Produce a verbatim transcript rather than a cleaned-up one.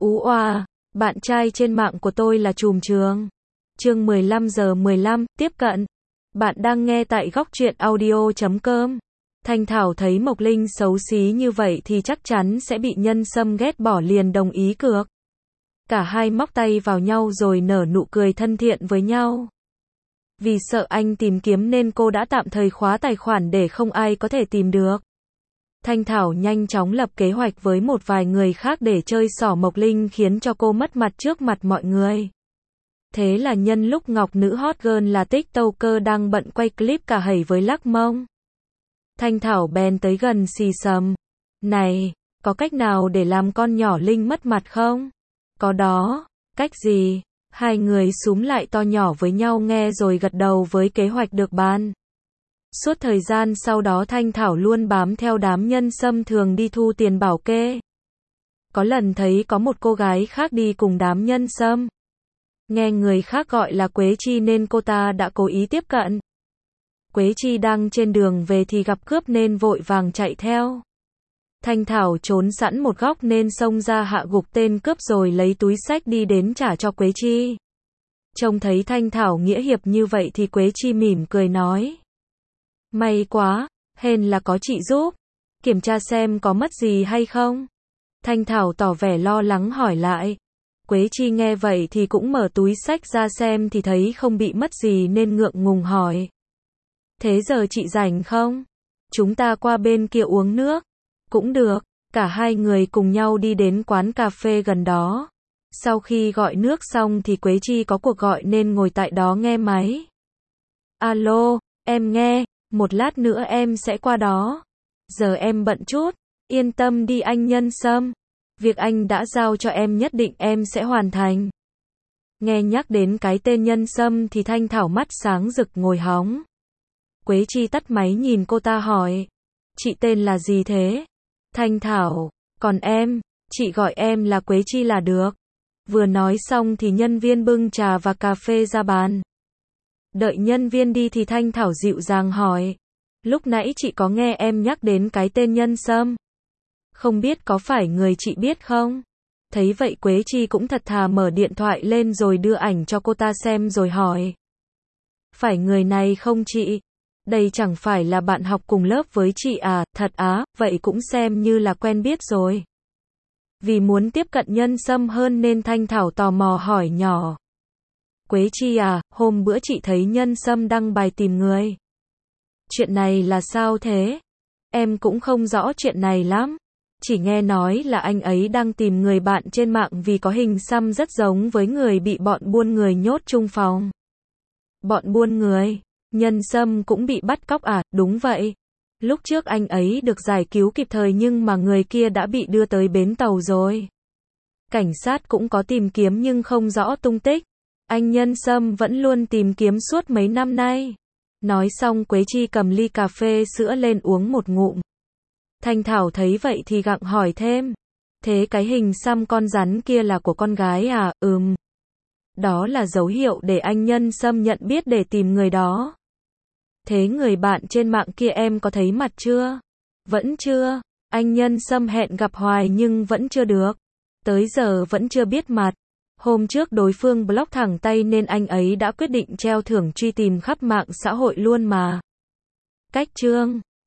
Ú oa, bạn trai trên mạng của tôi là trùm trường. Chương mười lăm giờ mười lăm, tiếp cận. Bạn đang nghe tại góc truyện audio chấm com. Thanh Thảo thấy Mộc Linh xấu xí như vậy thì chắc chắn sẽ bị Nhân Sâm ghét bỏ, liền đồng ý cược. Cả hai móc tay vào nhau rồi nở nụ cười thân thiện với nhau. Vì sợ anh tìm kiếm nên cô đã tạm thời khóa tài khoản để không ai có thể tìm được. Thanh Thảo nhanh chóng lập kế hoạch với một vài người khác để chơi xỏ Mộc Linh, khiến cho cô mất mặt trước mặt mọi người. Thế là nhân lúc Ngọc nữ hot girl là TikToker đang bận quay clip cả hẩy với lắc mông, Thanh Thảo bèn tới gần xì xầm. Này, có cách nào để làm con nhỏ Linh mất mặt không? Có đó. Cách gì? Hai người xúm lại to nhỏ với nhau nghe rồi gật đầu với kế hoạch được bàn. Suốt thời gian sau đó Thanh Thảo luôn bám theo đám Nhân Sâm thường đi thu tiền bảo kê. Có lần thấy có một cô gái khác đi cùng đám Nhân Sâm. Nghe người khác gọi là Quế Chi nên cô ta đã cố ý tiếp cận. Quế Chi đang trên đường về thì gặp cướp nên vội vàng chạy theo. Thanh Thảo trốn sẵn một góc nên xông ra hạ gục tên cướp rồi lấy túi xách đi đến trả cho Quế Chi. Trông thấy Thanh Thảo nghĩa hiệp như vậy thì Quế Chi mỉm cười nói: May quá, hên là có chị giúp. Kiểm tra xem có mất gì hay không? Thanh Thảo tỏ vẻ lo lắng hỏi lại. Quế Chi nghe vậy thì cũng mở túi xách ra xem thì thấy không bị mất gì nên ngượng ngùng hỏi: Thế giờ chị rảnh không? Chúng ta qua bên kia uống nước. Cũng được. Cả hai người cùng nhau đi đến quán cà phê gần đó. Sau khi gọi nước xong thì Quế Chi có cuộc gọi nên ngồi tại đó nghe máy. Alo, em nghe, một lát nữa em sẽ qua đó. Giờ em bận chút. Yên tâm đi anh Nhân Sâm. Việc anh đã giao cho em nhất định em sẽ hoàn thành. Nghe nhắc đến cái tên Nhân Sâm thì Thanh Thảo mắt sáng rực ngồi hóng. Quế Chi tắt máy nhìn cô ta hỏi: Chị tên là gì thế? Thanh Thảo: Còn em, chị gọi em là Quế Chi là được. Vừa nói xong thì nhân viên bưng trà và cà phê ra bàn. Đợi nhân viên đi thì Thanh Thảo dịu dàng hỏi: Lúc nãy chị có nghe em nhắc đến cái tên Nhân Sâm? Không biết có phải người chị biết không? Thấy vậy Quế Chi cũng thật thà mở điện thoại lên rồi đưa ảnh cho cô ta xem rồi hỏi: Phải người này không chị? Đây chẳng phải là bạn học cùng lớp với chị à? Thật á, vậy cũng xem như là quen biết rồi. Vì muốn tiếp cận Nhân Sâm hơn nên Thanh Thảo tò mò hỏi nhỏ: Quế Chi à, hôm bữa chị thấy Nhân Sâm đăng bài tìm người. Chuyện này là sao thế? Em cũng không rõ chuyện này lắm. Chỉ nghe nói là anh ấy đang tìm người bạn trên mạng vì có hình xăm rất giống với người bị bọn buôn người nhốt chung phòng. Bọn buôn người? Nhân Sâm cũng bị bắt cóc à? Đúng vậy. Lúc trước anh ấy được giải cứu kịp thời nhưng mà người kia đã bị đưa tới bến tàu rồi. Cảnh sát cũng có tìm kiếm nhưng không rõ tung tích. Anh Nhân Sâm vẫn luôn tìm kiếm suốt mấy năm nay. Nói xong Quế Chi cầm ly cà phê sữa lên uống một ngụm. Thanh Thảo thấy vậy thì gặng hỏi thêm: Thế cái hình xăm con rắn kia là của con gái à? Ừm. Đó là dấu hiệu để anh Nhân Sâm nhận biết để tìm người đó. Thế người bạn trên mạng kia em có thấy mặt chưa? Vẫn chưa. Anh Nhân Sâm hẹn gặp hoài nhưng vẫn chưa được. Tới giờ vẫn chưa biết mặt. Hôm trước đối phương block thẳng tay nên anh ấy đã quyết định treo thưởng truy tìm khắp mạng xã hội luôn mà. Cách chương